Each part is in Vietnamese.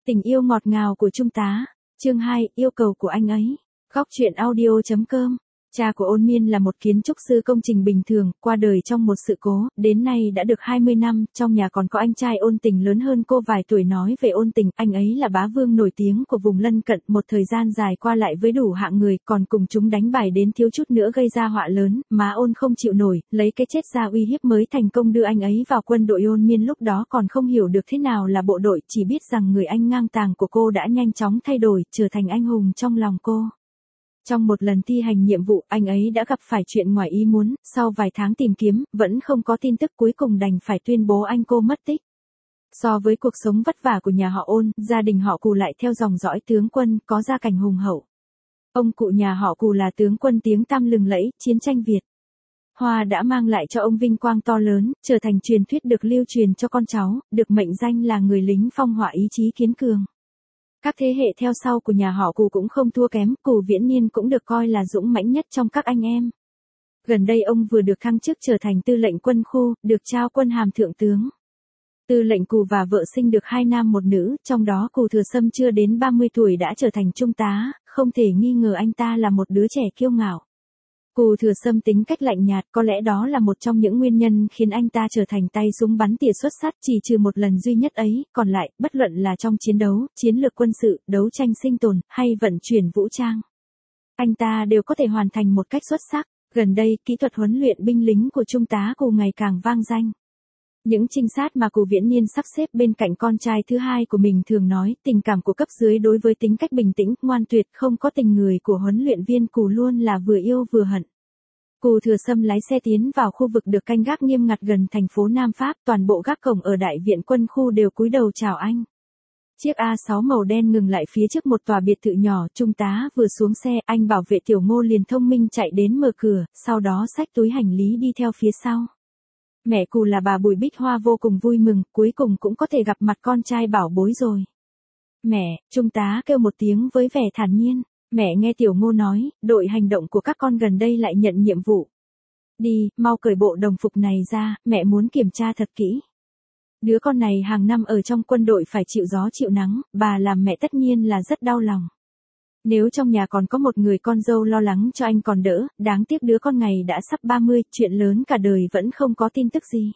Tình yêu ngọt ngào của Trung tá. Chương 2, yêu cầu của anh ấy. Góc truyện audio.com. Cha của Ôn Miên là một kiến trúc sư công trình bình thường, qua đời trong một sự cố, đến nay đã được 20 năm, trong nhà còn có anh trai Ôn Tình lớn hơn cô vài tuổi. Nói về Ôn Tình, anh ấy là bá vương nổi tiếng của vùng lân cận, một thời gian dài qua lại với đủ hạng người, còn cùng chúng đánh bài đến thiếu chút nữa gây ra họa lớn, má Ôn không chịu nổi, lấy cái chết ra uy hiếp mới thành công đưa anh ấy vào quân đội. Ôn Miên lúc đó còn không hiểu được thế nào là bộ đội, chỉ biết rằng người anh ngang tàng của cô đã nhanh chóng thay đổi, trở thành anh hùng trong lòng cô. Trong một lần thi hành nhiệm vụ, anh ấy đã gặp phải chuyện ngoài ý muốn, sau vài tháng tìm kiếm, vẫn không có tin tức, cuối cùng đành phải tuyên bố anh cô mất tích. So với cuộc sống vất vả của nhà họ Ôn, gia đình họ Cù lại theo dòng dõi tướng quân, có gia cảnh hùng hậu. Ông cụ nhà họ Cù là tướng quân tiếng tăm lừng lẫy, chiến tranh Việt Hoa đã mang lại cho ông vinh quang to lớn, trở thành truyền thuyết được lưu truyền cho con cháu, được mệnh danh là người lính phong hỏa ý chí kiên cường. Các thế hệ theo sau của nhà họ Cù cũng không thua kém, Cù Viễn Niên cũng được coi là dũng mãnh nhất trong các anh em. Gần đây ông vừa được thăng chức trở thành tư lệnh quân khu, được trao quân hàm thượng tướng. Tư lệnh Cù và vợ sinh được 2 nam 1 nữ, trong đó Cù Thừa Sâm chưa đến 30 tuổi đã trở thành trung tá, không thể nghi ngờ anh ta là một đứa trẻ kiêu ngạo. Cù Thừa Sâm tính cách lạnh nhạt, có lẽ đó là một trong những nguyên nhân khiến anh ta trở thành tay súng bắn tỉa xuất sắc, chỉ trừ một lần duy nhất ấy, còn lại, bất luận là trong chiến đấu, chiến lược quân sự, đấu tranh sinh tồn, hay vận chuyển vũ trang, anh ta đều có thể hoàn thành một cách xuất sắc. Gần đây, kỹ thuật huấn luyện binh lính của Trung tá Cù ngày càng vang danh. Những trinh sát mà Cù Viễn Niên sắp xếp bên cạnh con trai thứ hai của mình thường nói, tình cảm của cấp dưới đối với tính cách bình tĩnh, ngoan tuyệt, không có tình người của huấn luyện viên Cù luôn là vừa yêu vừa hận. Cù Thừa Sâm lái xe tiến vào khu vực được canh gác nghiêm ngặt gần thành phố Nam Pháp, toàn bộ gác cổng ở đại viện quân khu đều cúi đầu chào anh. Chiếc A6 màu đen ngừng lại phía trước một tòa biệt thự nhỏ, Trung tá vừa xuống xe, anh bảo vệ Tiểu Ngô liền thông minh chạy đến mở cửa, sau đó xách túi hành lý đi theo phía sau. Mẹ Cù là bà Bùi Bích Hoa vô cùng vui mừng, cuối cùng cũng có thể gặp mặt con trai bảo bối rồi. Mẹ, Trung tá kêu một tiếng với vẻ thản nhiên. Mẹ nghe Tiểu Ngô nói, đội hành động của các con gần đây lại nhận nhiệm vụ. Đi, mau cởi bộ đồng phục này ra, mẹ muốn kiểm tra thật kỹ. Đứa con này hàng năm ở trong quân đội phải chịu gió chịu nắng, bà làm mẹ tất nhiên là rất đau lòng. Nếu trong nhà còn có một người con dâu lo lắng cho anh còn đỡ, đáng tiếc đứa con này đã sắp 30, chuyện lớn cả đời vẫn không có tin tức gì.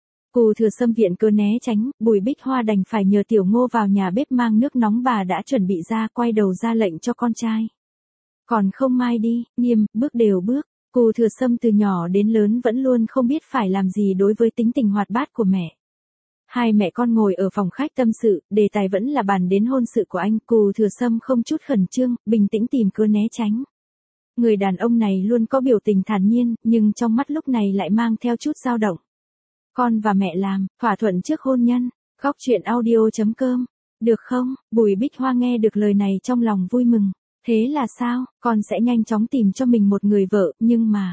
Cù Thừa Sâm viện cớ né tránh, Bùi Bích Hoa đành phải nhờ Tiểu Ngô vào nhà bếp mang nước nóng bà đã chuẩn bị ra, quay đầu ra lệnh cho con trai. Còn không mai đi, nghiêm, bước đều bước. Cù Thừa Sâm từ nhỏ đến lớn vẫn luôn không biết phải làm gì đối với tính tình hoạt bát của mẹ. Hai mẹ con ngồi ở phòng khách tâm sự, đề tài vẫn là bàn đến hôn sự của anh. Cù Thừa Sâm không chút khẩn trương, bình tĩnh tìm cớ né tránh. Người đàn ông này luôn có biểu tình thản nhiên, nhưng trong mắt lúc này lại mang theo chút dao động. Con và mẹ làm, thỏa thuận trước hôn nhân. Góc truyện audio.com. Được không? Bùi Bích Hoa nghe được lời này trong lòng vui mừng. Thế là sao? Con sẽ nhanh chóng tìm cho mình một người vợ, nhưng mà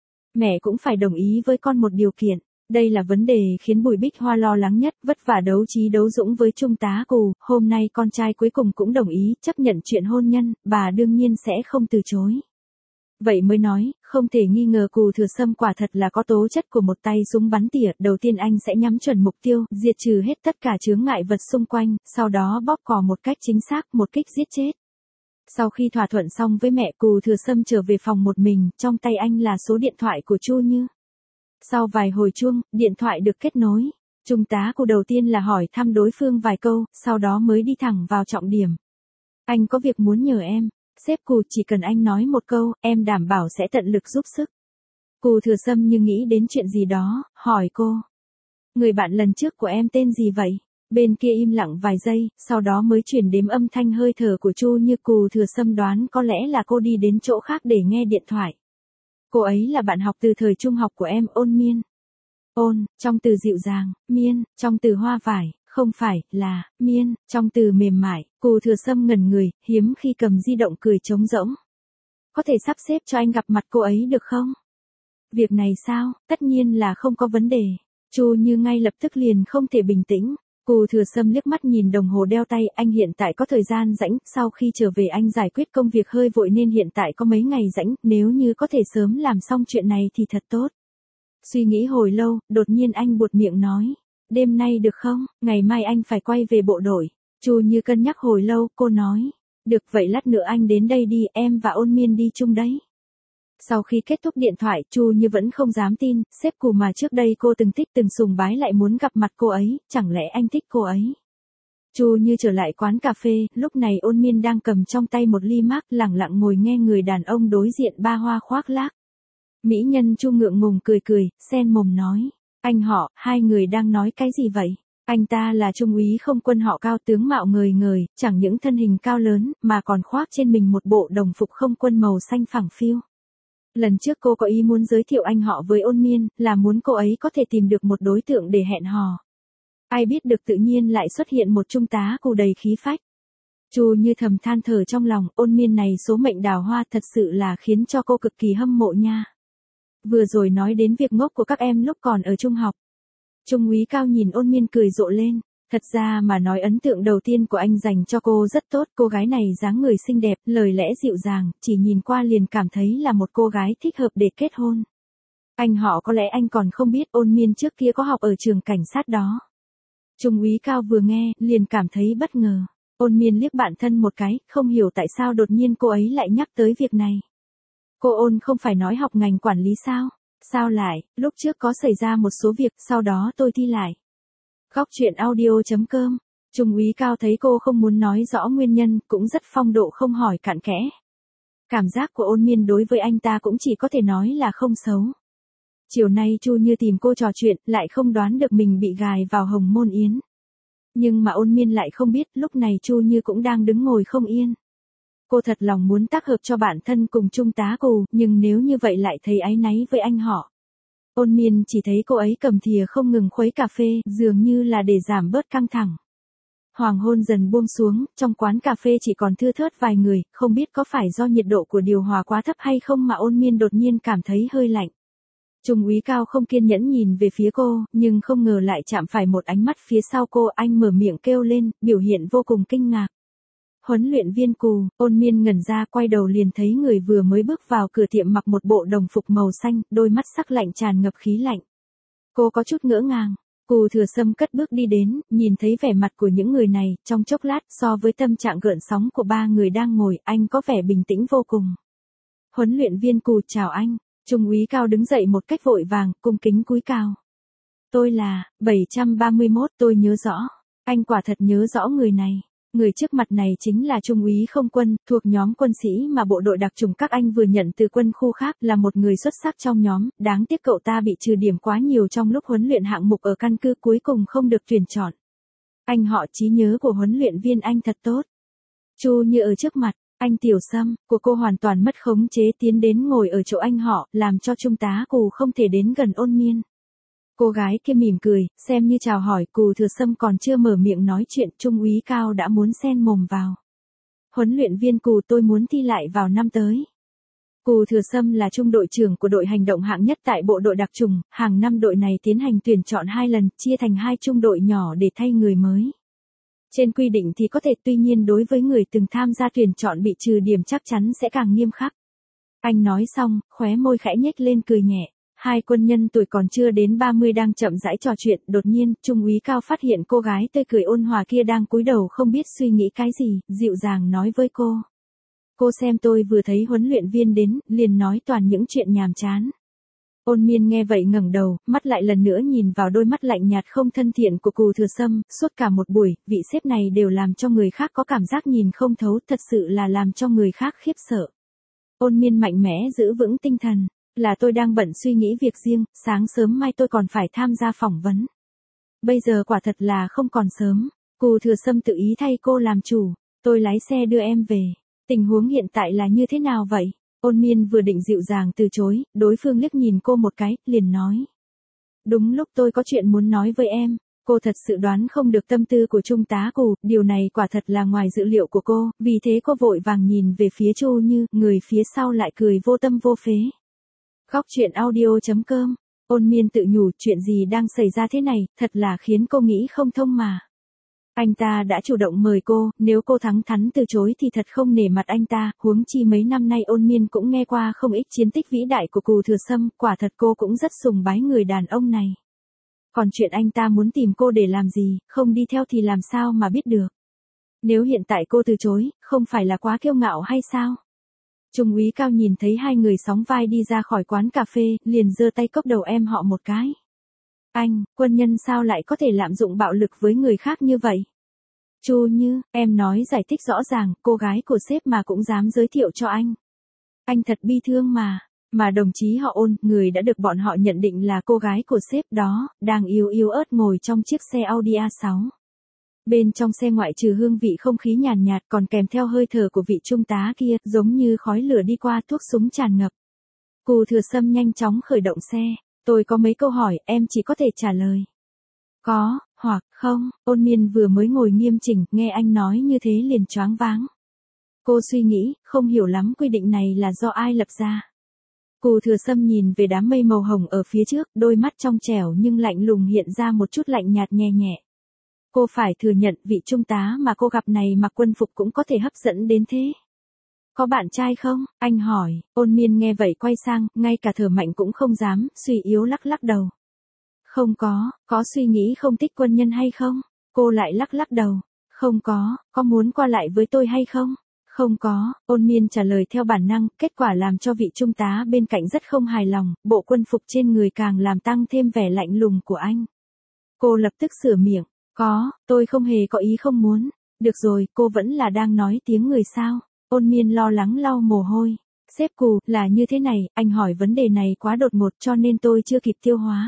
mẹ cũng phải đồng ý với con một điều kiện. Đây là vấn đề khiến Bùi Bích Hoa lo lắng nhất, vất vả đấu trí đấu dũng với Trung tá Cù. Hôm nay con trai cuối cùng cũng đồng ý, chấp nhận chuyện hôn nhân, bà đương nhiên sẽ không từ chối. Vậy mới nói, không thể nghi ngờ Cù Thừa Sâm quả thật là có tố chất của một tay súng bắn tỉa. Đầu tiên anh sẽ nhắm chuẩn mục tiêu, diệt trừ hết tất cả chướng ngại vật xung quanh, sau đó bóp cò một cách chính xác, một kích giết chết. Sau khi thỏa thuận xong với mẹ, Cù Thừa Sâm trở về phòng một mình, trong tay anh là số điện thoại của Chu Như. Sau vài hồi chuông, điện thoại được kết nối. Trung tá Cù đầu tiên là hỏi thăm đối phương vài câu, sau đó mới đi thẳng vào trọng điểm. Anh có việc muốn nhờ em. Sếp Cù, chỉ cần anh nói một câu, em đảm bảo sẽ tận lực giúp sức. Cù Thừa Sâm như nghĩ đến chuyện gì đó, hỏi cô. Người bạn lần trước của em tên gì vậy? Bên kia im lặng vài giây, sau đó mới chuyển đến âm thanh hơi thở của Chu Như. Cù Thừa Sâm đoán có lẽ là cô đi đến chỗ khác để nghe điện thoại. Cô ấy là bạn học từ thời trung học của em, Ôn Miên. Ôn, trong từ dịu dàng, Miên, trong từ hoa vải. Không phải, là, Miên, trong từ mềm mại. Cù Thừa Sâm ngẩn người, hiếm khi cầm di động cười trống rỗng. Có thể sắp xếp cho anh gặp mặt cô ấy được không? Việc này sao? Tất nhiên là không có vấn đề. Chu Như ngay lập tức liền không thể bình tĩnh. Cù Thừa Sâm liếc mắt nhìn đồng hồ đeo tay, anh hiện tại có thời gian rảnh, sau khi trở về anh giải quyết công việc hơi vội nên hiện tại có mấy ngày rảnh, nếu như có thể sớm làm xong chuyện này thì thật tốt. Suy nghĩ hồi lâu, đột nhiên anh buột miệng nói. Đêm nay được không? Ngày mai anh phải quay về bộ đội. Chu Như cân nhắc hồi lâu, cô nói. Được vậy lát nữa anh đến đây đi, em và Ôn Miên đi chung đấy. Sau khi kết thúc điện thoại, Chu Như vẫn không dám tin, sếp Cù mà trước đây cô từng thích từng sùng bái lại muốn gặp mặt cô ấy, chẳng lẽ anh thích cô ấy. Chu Như trở lại quán cà phê, lúc này Ôn Miên đang cầm trong tay một ly mác, lẳng lặng ngồi nghe người đàn ông đối diện ba hoa khoác lác. Mỹ nhân Chu ngượng ngùng cười cười, sen mồm nói. Anh họ, hai người đang nói cái gì vậy? Anh ta là trung úy không quân họ Cao, tướng mạo ngời ngời, chẳng những thân hình cao lớn, mà còn khoác trên mình một bộ đồng phục không quân màu xanh phẳng phiu. Lần trước cô có ý muốn giới thiệu anh họ với Ôn Miên, là muốn cô ấy có thể tìm được một đối tượng để hẹn hò. Ai biết được tự nhiên lại xuất hiện một trung tá Cù đầy khí phách. Chu Như thầm than thở trong lòng, Ôn Miên này số mệnh đào hoa thật sự là khiến cho cô cực kỳ hâm mộ nha. Vừa rồi nói đến việc ngốc của các em lúc còn ở trung học. Trung úy Cao nhìn Ôn Miên cười rộ lên. Thật ra mà nói ấn tượng đầu tiên của anh dành cho cô rất tốt, cô gái này dáng người xinh đẹp, lời lẽ dịu dàng, chỉ nhìn qua liền cảm thấy là một cô gái thích hợp để kết hôn. Anh họ có lẽ anh còn không biết Ôn Miên trước kia có học ở trường cảnh sát đó. Trung úy Cao vừa nghe, liền cảm thấy bất ngờ. Ôn Miên liếc bạn thân một cái, không hiểu tại sao đột nhiên cô ấy lại nhắc tới việc này. Cô Ôn không phải nói học ngành quản lý sao? Sao lại, lúc trước có xảy ra một số việc, sau đó tôi thi lại. Góc truyện audio.com. Trung úy Cao thấy cô không muốn nói rõ nguyên nhân, cũng rất phong độ không hỏi cặn kẽ. Cảm giác của Ôn Miên đối với anh ta cũng chỉ có thể nói là không xấu. Chiều nay Chu Như tìm cô trò chuyện, lại không đoán được mình bị gài vào Hồng Môn Yến. Nhưng mà Ôn Miên lại không biết, lúc này Chu Như cũng đang đứng ngồi không yên. Cô thật lòng muốn tác hợp cho bản thân cùng trung tá Cù, nhưng nếu như vậy lại thấy áy náy với anh họ. Ôn Miên chỉ thấy cô ấy cầm thìa không ngừng khuấy cà phê, dường như là để giảm bớt căng thẳng. Hoàng hôn dần buông xuống, trong quán cà phê chỉ còn thưa thớt vài người, không biết có phải do nhiệt độ của điều hòa quá thấp hay không mà Ôn Miên đột nhiên cảm thấy hơi lạnh. Trung úy Cao không kiên nhẫn nhìn về phía cô, nhưng không ngờ lại chạm phải một ánh mắt phía sau cô, anh mở miệng kêu lên, biểu hiện vô cùng kinh ngạc. Huấn luyện viên Cù. Ôn Miên ngẩn ra, quay đầu liền thấy người vừa mới bước vào cửa tiệm mặc một bộ đồng phục màu xanh, đôi mắt sắc lạnh tràn ngập khí lạnh. Cô có chút ngỡ ngàng. Cù Thừa Sâm cất bước đi đến, nhìn thấy vẻ mặt của những người này, trong chốc lát so với tâm trạng gợn sóng của ba người đang ngồi, anh có vẻ bình tĩnh vô cùng. Huấn luyện viên Cù chào anh. Trung úy Cao đứng dậy một cách vội vàng, cung kính cúi chào. Tôi là 731, tôi nhớ rõ. Anh quả thật nhớ rõ người này. Người trước mặt này chính là Trung úy không quân, thuộc nhóm quân sĩ mà bộ đội đặc chủng các anh vừa nhận từ quân khu khác, là một người xuất sắc trong nhóm, đáng tiếc cậu ta bị trừ điểm quá nhiều trong lúc huấn luyện hạng mục ở căn cứ, cuối cùng không được tuyển chọn. Anh họ, trí nhớ của huấn luyện viên anh thật tốt. Chu Như ở trước mặt, anh Tiểu Sâm, của cô hoàn toàn mất khống chế tiến đến ngồi ở chỗ anh họ, làm cho trung tá Cù không thể đến gần Ôn Miên. Cô gái kia mỉm cười, xem như chào hỏi, Cù Thừa Sâm còn chưa mở miệng nói chuyện, Trung úy Cao đã muốn xen mồm vào. Huấn luyện viên Cù, tôi muốn thi lại vào năm tới. Cù Thừa Sâm là trung đội trưởng của đội hành động hạng nhất tại bộ đội đặc chủng, hàng năm đội này tiến hành tuyển chọn 2 lần, chia thành 2 trung đội nhỏ để thay người mới. Trên quy định thì có thể, tuy nhiên đối với người từng tham gia tuyển chọn bị trừ điểm chắc chắn sẽ càng nghiêm khắc. Anh nói xong, khóe môi khẽ nhếch lên cười nhẹ. Hai quân nhân tuổi còn chưa đến 30 đang chậm rãi trò chuyện, đột nhiên, Trung úy Cao phát hiện cô gái tươi cười ôn hòa kia đang cúi đầu không biết suy nghĩ cái gì, dịu dàng nói với cô. Cô xem tôi vừa thấy huấn luyện viên đến, liền nói toàn những chuyện nhàm chán. Ôn Miên nghe vậy ngẩng đầu, mắt lại lần nữa nhìn vào đôi mắt lạnh nhạt không thân thiện của Cù Thừa Sâm, suốt cả một buổi, vị sếp này đều làm cho người khác có cảm giác nhìn không thấu, thật sự là làm cho người khác khiếp sợ. Ôn Miên mạnh mẽ giữ vững tinh thần. Là tôi đang bận suy nghĩ việc riêng, sáng sớm mai tôi còn phải tham gia phỏng vấn. Bây giờ quả thật là không còn sớm. Cù Thừa Sâm tự ý thay cô làm chủ. Tôi lái xe đưa em về. Tình huống hiện tại là như thế nào vậy? Ôn Miên vừa định dịu dàng từ chối, đối phương liếc nhìn cô một cái, liền nói. Đúng lúc tôi có chuyện muốn nói với em. Cô thật sự đoán không được tâm tư của trung tá Cù, điều này quả thật là ngoài dự liệu của cô, vì thế cô vội vàng nhìn về phía Chu Như, người phía sau lại cười vô tâm vô phế. Góc truyện audio.com. Ôn Miên tự nhủ, chuyện gì đang xảy ra thế này, thật là khiến cô nghĩ không thông mà. Anh ta đã chủ động mời cô, nếu cô thẳng thắn từ chối thì thật không nể mặt anh ta, huống chi mấy năm nay Ôn Miên cũng nghe qua không ít chiến tích vĩ đại của Cù Thừa Sâm, quả thật cô cũng rất sùng bái người đàn ông này. Còn chuyện anh ta muốn tìm cô để làm gì, không đi theo thì làm sao mà biết được. Nếu hiện tại cô từ chối, không phải là quá kiêu ngạo hay sao? Trung úy Cao nhìn thấy hai người sóng vai đi ra khỏi quán cà phê, liền giơ tay cốc đầu em họ một cái. Anh, quân nhân sao lại có thể lạm dụng bạo lực với người khác như vậy? Chu Như, em nói giải thích rõ ràng, cô gái của sếp mà cũng dám giới thiệu cho anh. Anh thật bi thương mà. Mà đồng chí họ Ôn, người đã được bọn họ nhận định là cô gái của sếp đó, đang yếu ớt ngồi trong chiếc xe Audi A6. Bên trong xe ngoại trừ hương vị không khí nhàn nhạt còn kèm theo hơi thở của vị trung tá kia, giống như khói lửa đi qua thuốc súng tràn ngập. Cù Thừa Sâm nhanh chóng khởi động xe. Tôi có mấy câu hỏi, em chỉ có thể trả lời. Có, hoặc không. Ôn Miên vừa mới ngồi nghiêm chỉnh, nghe anh nói như thế liền choáng váng. Cô suy nghĩ, không hiểu lắm quy định này là do ai lập ra. Cù Thừa Sâm nhìn về đám mây màu hồng ở phía trước, đôi mắt trong trẻo nhưng lạnh lùng hiện ra một chút lạnh nhạt nhẹ nhẹ. Cô phải thừa nhận vị trung tá mà cô gặp này mặc quân phục cũng có thể hấp dẫn đến thế. Có bạn trai không? Anh hỏi. Ôn Miên nghe vậy quay sang, ngay cả thở mạnh cũng không dám, suy yếu lắc lắc đầu. Không có suy nghĩ không thích quân nhân hay không? Cô lại lắc lắc đầu. Không có muốn qua lại với tôi hay không? Không có, Ôn Miên trả lời theo bản năng, kết quả làm cho vị trung tá bên cạnh rất không hài lòng, bộ quân phục trên người càng làm tăng thêm vẻ lạnh lùng của anh. Cô lập tức sửa miệng, tôi không hề có ý không muốn. Được rồi, cô vẫn là đang nói tiếng người sao? Ôn Miên lo lắng lau mồ hôi. Sếp Cù, là như thế này, anh hỏi vấn đề này quá đột ngột cho nên tôi chưa kịp tiêu hóa.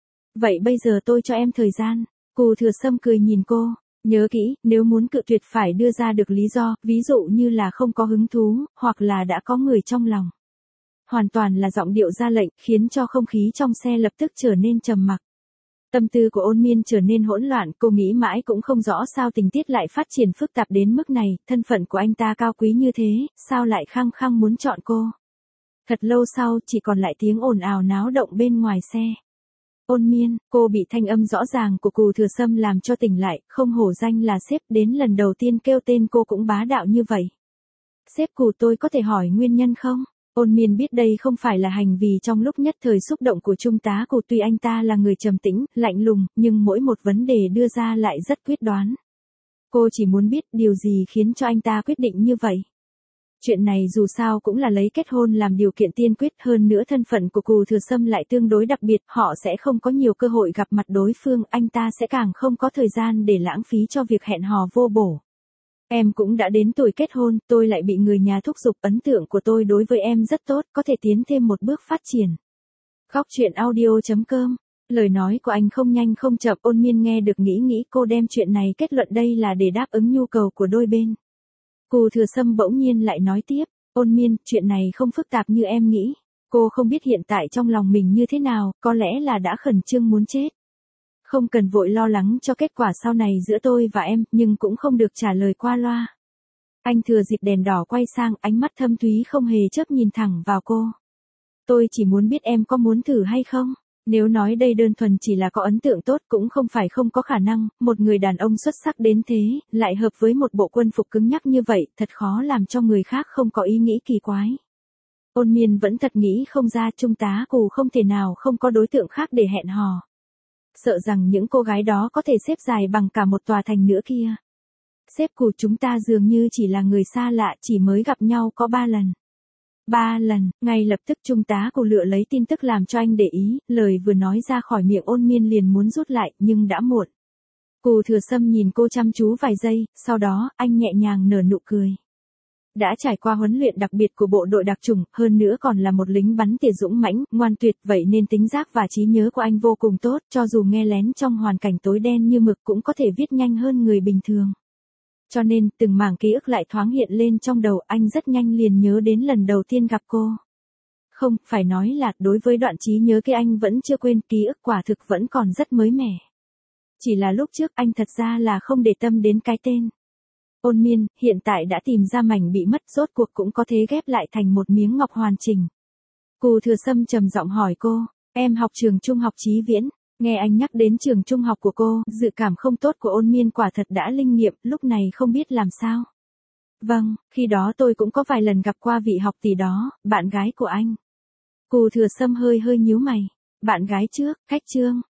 Vậy bây giờ tôi cho em thời gian. Cù Thừa Sâm cười nhìn cô. Nhớ kỹ, nếu muốn cự tuyệt phải đưa ra được lý do, ví dụ như là không có hứng thú, hoặc là đã có người trong lòng. Hoàn toàn là giọng điệu ra lệnh, khiến cho không khí trong xe lập tức trở nên trầm mặc. Tâm tư của Ôn Miên trở nên hỗn loạn, cô nghĩ mãi cũng không rõ sao tình tiết lại phát triển phức tạp đến mức này, thân phận của anh ta cao quý như thế, sao lại khăng khăng muốn chọn cô. Thật lâu sau, chỉ còn lại tiếng ồn ào náo động bên ngoài xe. Ôn Miên, cô bị thanh âm rõ ràng của Cù Thừa Sâm làm cho tỉnh lại, không hổ danh là sếp, đến lần đầu tiên kêu tên cô cũng bá đạo như vậy. Sếp Cù, tôi có thể hỏi nguyên nhân không? Ôn Miên biết đây không phải là hành vi trong lúc nhất thời xúc động của trung tá Cù, tuy anh ta là người trầm tĩnh, lạnh lùng, nhưng mỗi một vấn đề đưa ra lại rất quyết đoán. Cô chỉ muốn biết điều gì khiến cho anh ta quyết định như vậy. Chuyện này dù sao cũng là lấy kết hôn làm điều kiện tiên quyết, hơn nữa thân phận của Cù Thừa Sâm lại tương đối đặc biệt, họ sẽ không có nhiều cơ hội gặp mặt đối phương, anh ta sẽ càng không có thời gian để lãng phí cho việc hẹn hò vô bổ. Em cũng đã đến tuổi kết hôn, tôi lại bị người nhà thúc giục, ấn tượng của tôi đối với em rất tốt, có thể tiến thêm một bước phát triển. Góc truyện audio.com. Lời nói của anh không nhanh không chậm, Ôn Miên nghe được nghĩ cô đem chuyện này kết luận đây là để đáp ứng nhu cầu của đôi bên. Cù Thừa Sâm bỗng nhiên lại nói tiếp, Ôn Miên, chuyện này không phức tạp như em nghĩ. Cô không biết hiện tại trong lòng mình như thế nào, có lẽ là đã khẩn trương muốn chết. Không cần vội lo lắng cho kết quả sau này giữa tôi và em, nhưng cũng không được trả lời qua loa. Anh thừa dịp đèn đỏ quay sang, ánh mắt thâm thúy không hề chớp nhìn thẳng vào cô. Tôi chỉ muốn biết em có muốn thử hay không? Nếu nói đây đơn thuần chỉ là có ấn tượng tốt cũng không phải không có khả năng, một người đàn ông xuất sắc đến thế, lại hợp với một bộ quân phục cứng nhắc như vậy, thật khó làm cho người khác không có ý nghĩ kỳ quái. Ôn Miên vẫn thật nghĩ không ra, trung tá Cù không thể nào không có đối tượng khác để hẹn hò. Sợ rằng những cô gái đó có thể xếp dài bằng cả một tòa thành nữa kia. Sếp Cù, chúng ta dường như chỉ là người xa lạ, chỉ mới gặp nhau có 3 lần. 3 lần, ngay lập tức trung tá Cù lựa lấy tin tức làm cho anh để ý, lời vừa nói ra khỏi miệng Ôn Miên liền muốn rút lại, nhưng đã muộn. Cù Thừa Sâm nhìn cô chăm chú vài giây, sau đó, anh nhẹ nhàng nở nụ cười. Đã trải qua huấn luyện đặc biệt của bộ đội đặc chủng, hơn nữa còn là một lính bắn tỉa dũng mãnh, ngoan tuyệt, vậy nên tính giác và trí nhớ của anh vô cùng tốt, cho dù nghe lén trong hoàn cảnh tối đen như mực cũng có thể viết nhanh hơn người bình thường. Cho nên, từng mảng ký ức lại thoáng hiện lên trong đầu, anh rất nhanh liền nhớ đến lần đầu tiên gặp cô. Không, phải nói là, đối với đoạn trí nhớ kia anh vẫn chưa quên, ký ức quả thực vẫn còn rất mới mẻ. Chỉ là lúc trước anh thật ra là không để tâm đến cái tên. Ôn Miên, hiện tại đã tìm ra mảnh bị mất, rốt cuộc cũng có thể ghép lại thành một miếng ngọc hoàn chỉnh. Cù Thừa Sâm trầm giọng hỏi cô, em học trường trung học Chí Viễn. Nghe anh nhắc đến trường trung học của cô, dự cảm không tốt của Ôn Miên quả thật đã linh nghiệm, lúc này không biết làm sao. Vâng, khi đó tôi cũng có vài lần gặp qua vị học tỷ đó, bạn gái của anh. Cù Thừa Sâm hơi nhíu mày. Bạn gái trước, khách Trương,